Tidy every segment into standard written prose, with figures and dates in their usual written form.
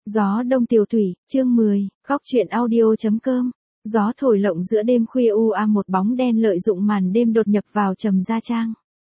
Gió đông tiểu thủy, chương 10, góc truyện audio.com. Gió thổi lộng giữa đêm khuya một bóng đen lợi dụng màn đêm đột nhập vào Trầm Gia Trang.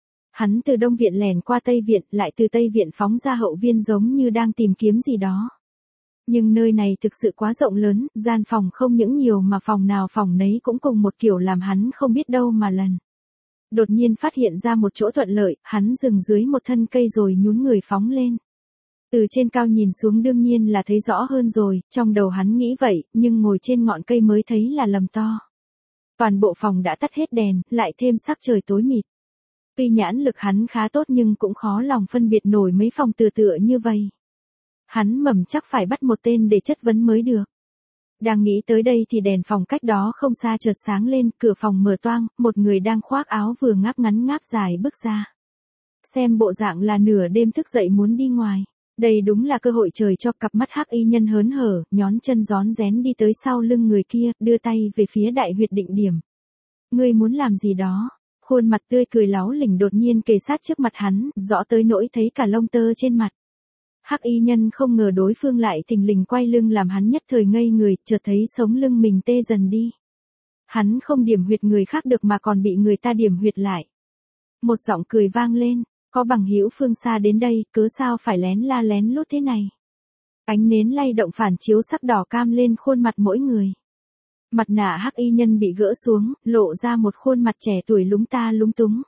Hắn từ đông viện lẻn qua tây viện, lại từ tây viện phóng ra hậu viên giống như đang tìm kiếm gì đó. Nhưng nơi này thực sự quá rộng lớn, gian phòng không những nhiều mà phòng nào phòng nấy cũng cùng một kiểu làm hắn không biết đâu mà lần. Đột nhiên phát hiện ra một chỗ thuận lợi, hắn dừng dưới một thân cây rồi nhún người phóng lên. Từ trên cao nhìn xuống đương nhiên là thấy rõ hơn rồi, trong đầu hắn nghĩ vậy, nhưng ngồi trên ngọn cây mới thấy là lầm to. Toàn bộ phòng đã tắt hết đèn, lại thêm sắc trời tối mịt. Tuy nhãn lực hắn khá tốt nhưng cũng khó lòng phân biệt nổi mấy phòng tựa như vậy. Hắn mầm chắc phải bắt một tên để chất vấn mới được. Đang nghĩ tới đây thì đèn phòng cách đó không xa chợt sáng lên, cửa phòng mở toang, một người đang khoác áo vừa ngáp ngắn ngáp dài bước ra. Xem bộ dạng là nửa đêm thức dậy muốn đi ngoài. Đây đúng là cơ hội trời cho. Cặp mắt hắc y nhân hớn hở, nhón chân rón rén đi tới sau lưng người kia, đưa tay về phía đại huyệt định điểm. Ngươi muốn làm gì đó? Khuôn mặt tươi cười láu lỉnh đột nhiên kề sát trước mặt hắn, rõ tới nỗi thấy cả lông tơ trên mặt. Hắc y nhân không ngờ đối phương lại thình lình quay lưng làm hắn nhất thời ngây người, chợt thấy sống lưng mình tê dần đi. Hắn không điểm huyệt người khác được mà còn bị người ta điểm huyệt lại. Một giọng cười vang lên. Có bằng hữu phương xa đến đây, cớ sao phải lén la lén lút thế này? Ánh nến lay động phản chiếu sắc đỏ cam lên khuôn mặt mỗi người. Mặt nạ hắc y nhân bị gỡ xuống, lộ ra một khuôn mặt trẻ tuổi lúng ta lúng túng.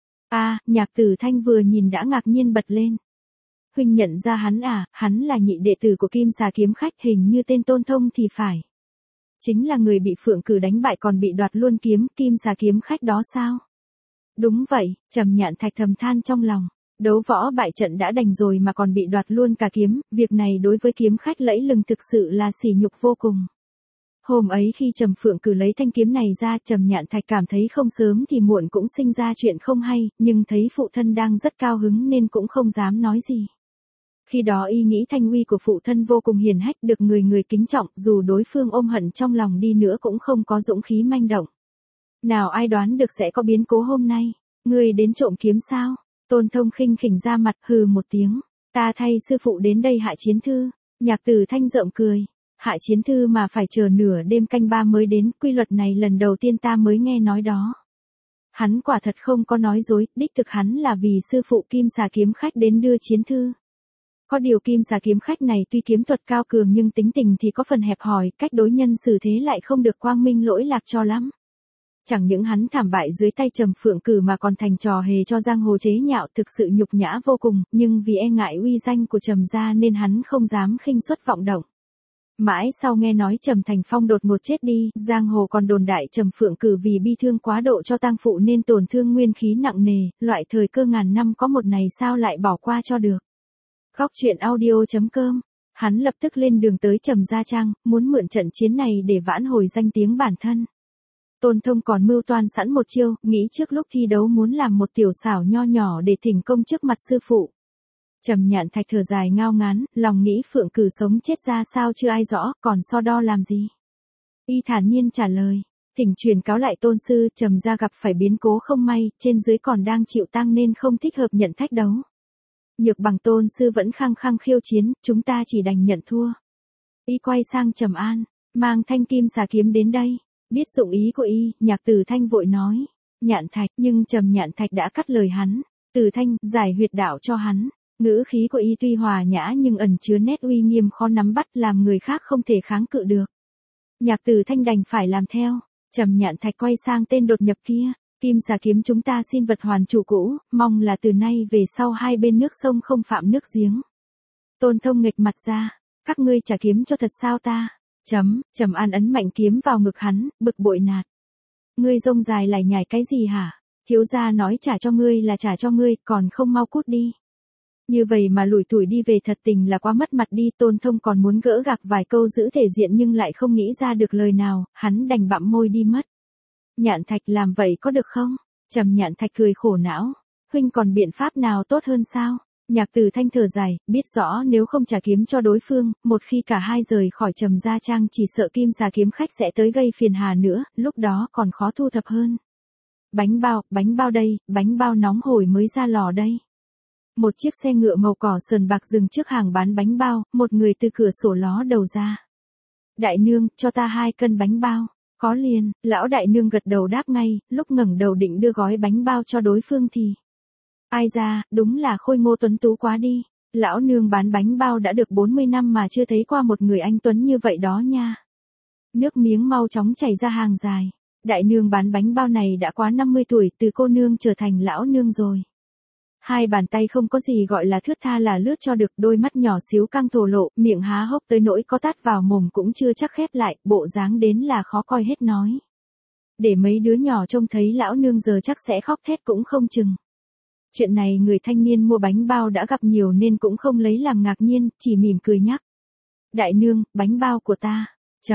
Nhạc Tử Thanh vừa nhìn đã ngạc nhiên bật lên. Huynh nhận ra hắn à? Hắn là nhị đệ tử của Kim Xà Kiếm Khách, hình như tên Tôn Thông thì phải. Chính là người bị Phượng Cử đánh bại còn bị đoạt luôn kiếm, Kim Xà Kiếm Khách đó sao? Đúng vậy, Trầm Nhạn Thạch thầm than trong lòng. Đấu võ bại trận đã đành rồi mà còn bị đoạt luôn cả kiếm, việc này đối với kiếm khách lẫy lừng thực sự là sỉ nhục vô cùng. Hôm ấy khi Trầm Phượng Cử lấy thanh kiếm này ra, Trầm Nhạn Thạch cảm thấy không sớm thì muộn cũng sinh ra chuyện không hay, nhưng thấy phụ thân đang rất cao hứng nên cũng không dám nói gì. Khi đó y nghĩ thanh uy của phụ thân vô cùng hiển hách, được người người kính trọng, dù đối phương ôm hận trong lòng đi nữa cũng không có dũng khí manh động. Nào ai đoán được sẽ có biến cố hôm nay. Ngươi đến trộm kiếm sao? Tôn Thông khinh khỉnh ra mặt, hừ một tiếng. Ta thay sư phụ đến đây Hạ Chiến Thư. Nhạc Tử Thanh rộng cười. Hạ Chiến Thư mà phải chờ nửa đêm canh ba mới đến, quy luật này lần đầu tiên ta mới nghe nói đó. Hắn quả thật không có nói dối, đích thực hắn là vì sư phụ Kim Xà Kiếm Khách đến đưa Chiến Thư. Có điều Kim Xà Kiếm Khách này tuy kiếm thuật cao cường nhưng tính tình thì có phần hẹp hòi, cách đối nhân xử thế lại không được quang minh lỗi lạc cho lắm. Chẳng những hắn thảm bại dưới tay Trầm Phượng Cử mà còn thành trò hề cho giang hồ chế nhạo, thực sự nhục nhã vô cùng, nhưng vì e ngại uy danh của Trầm gia nên hắn không dám khinh suất vọng động. Mãi sau nghe nói Trầm Thành Phong đột ngột chết đi, giang hồ còn đồn đại Trầm Phượng Cử vì bi thương quá độ cho tang phụ nên tổn thương nguyên khí nặng nề, loại thời cơ ngàn năm có một này sao lại bỏ qua cho được. Góc truyện audio.com. Hắn lập tức lên đường tới Trầm Gia Trang, muốn mượn trận chiến này để vãn hồi danh tiếng bản thân. Tôn Thông còn mưu toan sẵn một chiêu, nghĩ trước lúc thi đấu muốn làm một tiểu xảo nho nhỏ để thỉnh công trước mặt sư phụ. Trầm Nhạn Thạch thở dài ngao ngán, lòng nghĩ Phượng Cử sống chết ra sao chưa ai rõ, còn so đo làm gì. Y thản nhiên trả lời, thỉnh truyền cáo lại tôn sư, Trầm gia gặp phải biến cố không may, trên dưới còn đang chịu tang nên không thích hợp nhận thách đấu. Nhược Bằng tôn sư vẫn khăng khăng khiêu chiến, chúng ta chỉ đành nhận thua. Y quay sang Trầm An, mang thanh Kim Xà kiếm đến đây. Biết dụng ý của y, Nhạc Tử Thanh vội nói, Nhạn Thạch, nhưng Trầm Nhạn Thạch đã cắt lời hắn. Tử Thanh, giải huyệt đạo cho hắn. Ngữ khí của y tuy hòa nhã nhưng ẩn chứa nét uy nghiêm khó nắm bắt, làm người khác không thể kháng cự được. Nhạc Tử Thanh đành phải làm theo. Trầm Nhạn Thạch quay sang tên đột nhập kia, Kim Xà kiếm chúng ta xin vật hoàn chủ cũ, mong là từ nay về sau hai bên nước sông không phạm nước giếng. Tôn Thông nghịch mặt ra, các ngươi trả kiếm cho thật sao ta? Trầm An ấn mạnh kiếm vào ngực hắn, bực bội nạt. Ngươi rông dài lải nhải cái gì hả? Thiếu gia nói trả cho ngươi là trả cho ngươi, còn không mau cút đi. Như vậy mà lủi thủi đi về thật tình là quá mất mặt đi. Tôn Thông còn muốn gỡ gạc vài câu giữ thể diện nhưng lại không nghĩ ra được lời nào, hắn đành bặm môi đi mất. Nhạn Thạch làm vậy có được không? Trầm Nhạn Thạch cười khổ não. Huynh còn biện pháp nào tốt hơn sao? Nhạc Tử Thanh thở dài, biết rõ nếu không trả kiếm cho đối phương, một khi cả hai rời khỏi Trầm Gia Trang chỉ sợ Kim Xà Kiếm Khách sẽ tới gây phiền hà nữa, lúc đó còn khó thu thập hơn. Bánh bao đây, bánh bao nóng hổi mới ra lò đây. Một chiếc xe ngựa màu cỏ sờn bạc dừng trước hàng bán bánh bao, một người từ cửa sổ ló đầu ra. Đại nương, cho ta 2 cân bánh bao. Có liền, lão đại nương gật đầu đáp ngay, lúc ngẩng đầu định đưa gói bánh bao cho đối phương thì. Ai ra, đúng là khôi ngô tuấn tú quá đi. Lão nương bán bánh bao đã được 40 năm mà chưa thấy qua một người anh tuấn như vậy đó nha. Nước miếng mau chóng chảy ra hàng dài. Đại nương bán bánh bao này đã quá 50 tuổi, từ cô nương trở thành lão nương rồi. Hai bàn tay không có gì gọi là thướt tha là lướt cho được, đôi mắt nhỏ xíu căng thổ lộ, miệng há hốc tới nỗi có tát vào mồm cũng chưa chắc khép lại, bộ dáng đến là khó coi hết nói. Để mấy đứa nhỏ trông thấy lão nương giờ chắc sẽ khóc thét cũng không chừng. Chuyện này người thanh niên mua bánh bao đã gặp nhiều nên cũng không lấy làm ngạc nhiên, chỉ mỉm cười nhắc. Đại nương, bánh bao của ta.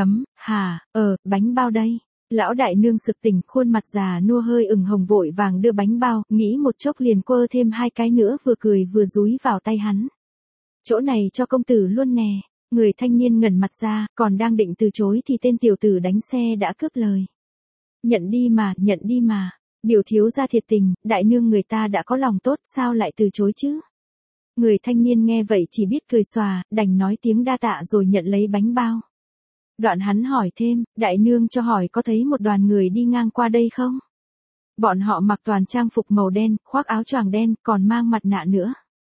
Bánh bao đây. Lão đại nương sực tỉnh, khuôn mặt già nua hơi ửng hồng vội vàng đưa bánh bao, nghĩ một chốc liền quơ thêm 2 cái nữa vừa cười vừa dúi vào tay hắn. Chỗ này cho công tử luôn nè. Người thanh niên ngẩn mặt ra, còn đang định từ chối thì tên tiểu tử đánh xe đã cướp lời. Nhận đi mà. Biểu thiếu gia thiệt tình, đại nương người ta đã có lòng tốt sao lại từ chối chứ. Người thanh niên nghe vậy chỉ biết cười xòa, đành nói tiếng đa tạ rồi nhận lấy bánh bao. Đoạn hắn hỏi thêm, đại nương cho hỏi có thấy một đoàn người đi ngang qua đây không? Bọn họ mặc toàn trang phục màu đen, khoác áo choàng đen, còn mang mặt nạ nữa.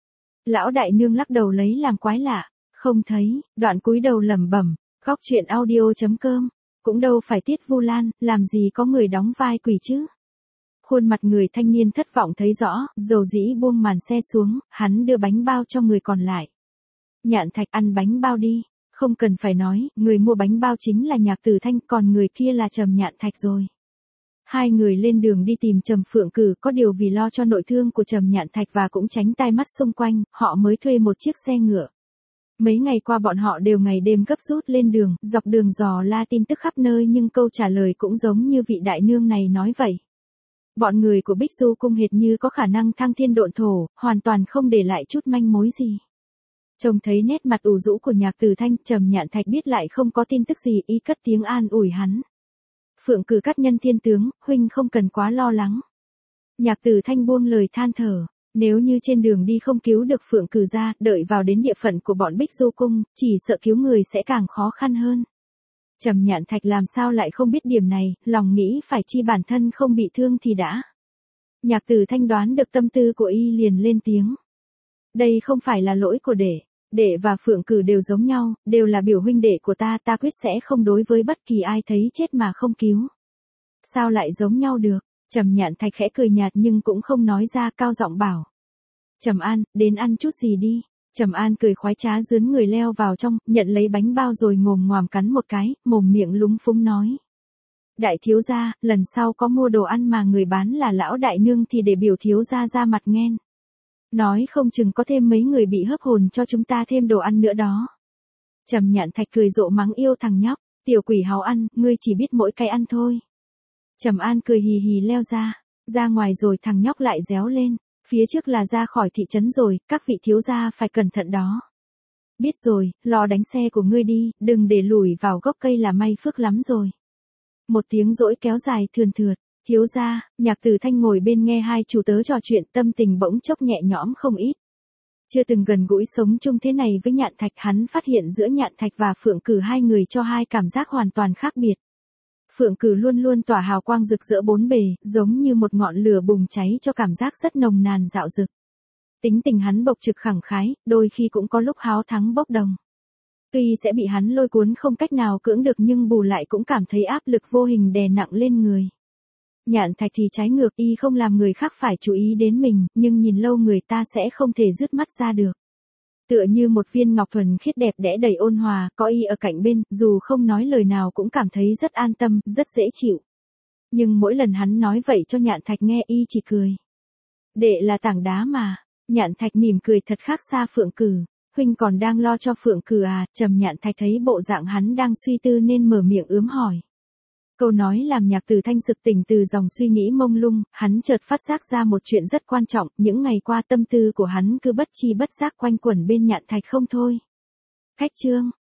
Lão đại nương lắc đầu lấy làm quái lạ, không thấy, đoạn cúi đầu lẩm bẩm, góc chuyện audio.com, cũng đâu phải Tiết Vu Lan, làm gì có người đóng vai quỷ chứ. Khuôn mặt người thanh niên thất vọng thấy rõ, dầu dĩ buông màn xe xuống, hắn đưa bánh bao cho người còn lại. Nhạn Thạch ăn bánh bao đi. Không cần phải nói, người mua bánh bao chính là Nhạc Tử Thanh, còn người kia là Trầm Nhạn Thạch rồi. Hai người lên đường đi tìm Trầm Phượng Cử, có điều vì lo cho nội thương của Trầm Nhạn Thạch và cũng tránh tai mắt xung quanh, họ mới thuê một chiếc xe ngựa. Mấy ngày qua bọn họ đều ngày đêm gấp rút lên đường, dọc đường dò la tin tức khắp nơi nhưng câu trả lời cũng giống như vị đại nương này nói vậy. Bọn người của Bích Du Cung hệt như có khả năng thăng thiên độn thổ, hoàn toàn không để lại chút manh mối gì. Trông thấy nét mặt ủ rũ của Nhạc Tử Thanh, Trầm Nhạn Thạch biết lại không có tin tức gì, y cất tiếng an ủi hắn. Phượng Cử Cát nhân thiên tướng, huynh không cần quá lo lắng. Nhạc Tử Thanh buông lời than thở, nếu như trên đường đi không cứu được Phượng Cử ra, đợi vào đến địa phận của bọn Bích Du Cung, chỉ sợ cứu người sẽ càng khó khăn hơn. Trầm Nhạn Thạch làm sao lại không biết điểm này, lòng nghĩ phải chi bản thân không bị thương thì đã. Nhạc Tử Thanh đoán được tâm tư của y liền lên tiếng. Đây không phải là lỗi của đệ và Phượng Cử đều giống nhau, đều là biểu huynh đệ của ta, ta quyết sẽ không đối với bất kỳ ai thấy chết mà không cứu. Sao lại giống nhau được? Trầm Nhạn Thạch khẽ cười nhạt nhưng cũng không nói ra, cao giọng bảo. Trầm An, đến ăn chút gì đi. Trầm An cười khoái trá dướn người leo vào trong, nhận lấy bánh bao rồi ngồm ngoàm cắn một cái, mồm miệng lúng phúng nói. Đại thiếu gia, lần sau có mua đồ ăn mà người bán là lão đại nương thì để biểu thiếu gia ra mặt nghen. Nói không chừng có thêm mấy người bị hấp hồn cho chúng ta thêm đồ ăn nữa đó. Trầm Nhạn Thạch cười rộ mắng yêu thằng nhóc, tiểu quỷ háo ăn, ngươi chỉ biết mỗi cái ăn thôi. Trầm An cười hì hì leo ra ngoài rồi thằng nhóc lại réo lên, phía trước là ra khỏi thị trấn rồi, các vị thiếu gia phải cẩn thận đó. Biết rồi, lo đánh xe của ngươi đi, đừng để lùi vào gốc cây là may phước lắm rồi. Một tiếng dỗi kéo dài thườn thượt. Thiếu gia, Nhạc Tử Thanh ngồi bên nghe hai chủ tớ trò chuyện, tâm tình bỗng chốc nhẹ nhõm không ít. Chưa từng gần gũi sống chung thế này với Nhạn Thạch, hắn phát hiện giữa Nhạn Thạch và Phượng Cử hai người cho hai cảm giác hoàn toàn khác biệt. Phượng Cử luôn luôn tỏa hào quang rực rỡ bốn bề, giống như một ngọn lửa bùng cháy cho cảm giác rất nồng nàn dạo dực. Tính tình hắn bộc trực khẳng khái, đôi khi cũng có lúc háo thắng bốc đồng. Tuy sẽ bị hắn lôi cuốn không cách nào cưỡng được nhưng bù lại cũng cảm thấy áp lực vô hình đè nặng lên người. Nhạn Thạch thì trái ngược, y không làm người khác phải chú ý đến mình, nhưng nhìn lâu người ta sẽ không thể dứt mắt ra được. Tựa như một viên ngọc thuần khiết đẹp đẽ đầy ôn hòa, có y ở cạnh bên, dù không nói lời nào cũng cảm thấy rất an tâm, rất dễ chịu. Nhưng mỗi lần hắn nói vậy cho Nhạn Thạch nghe y chỉ cười. Đệ là tảng đá mà. Nhạn Thạch mỉm cười thật khác xa Phượng Cử. Huynh còn đang lo cho Phượng Cử à? Trầm Nhạn Thạch thấy bộ dạng hắn đang suy tư nên mở miệng ướm hỏi. Câu nói làm Nhạc Tử Thanh sực tỉnh từ dòng suy nghĩ mông lung, hắn chợt phát giác ra một chuyện rất quan trọng, những ngày qua tâm tư của hắn cứ bất chi bất giác quanh quẩn bên Nhạn Thạch không thôi. Khách trương,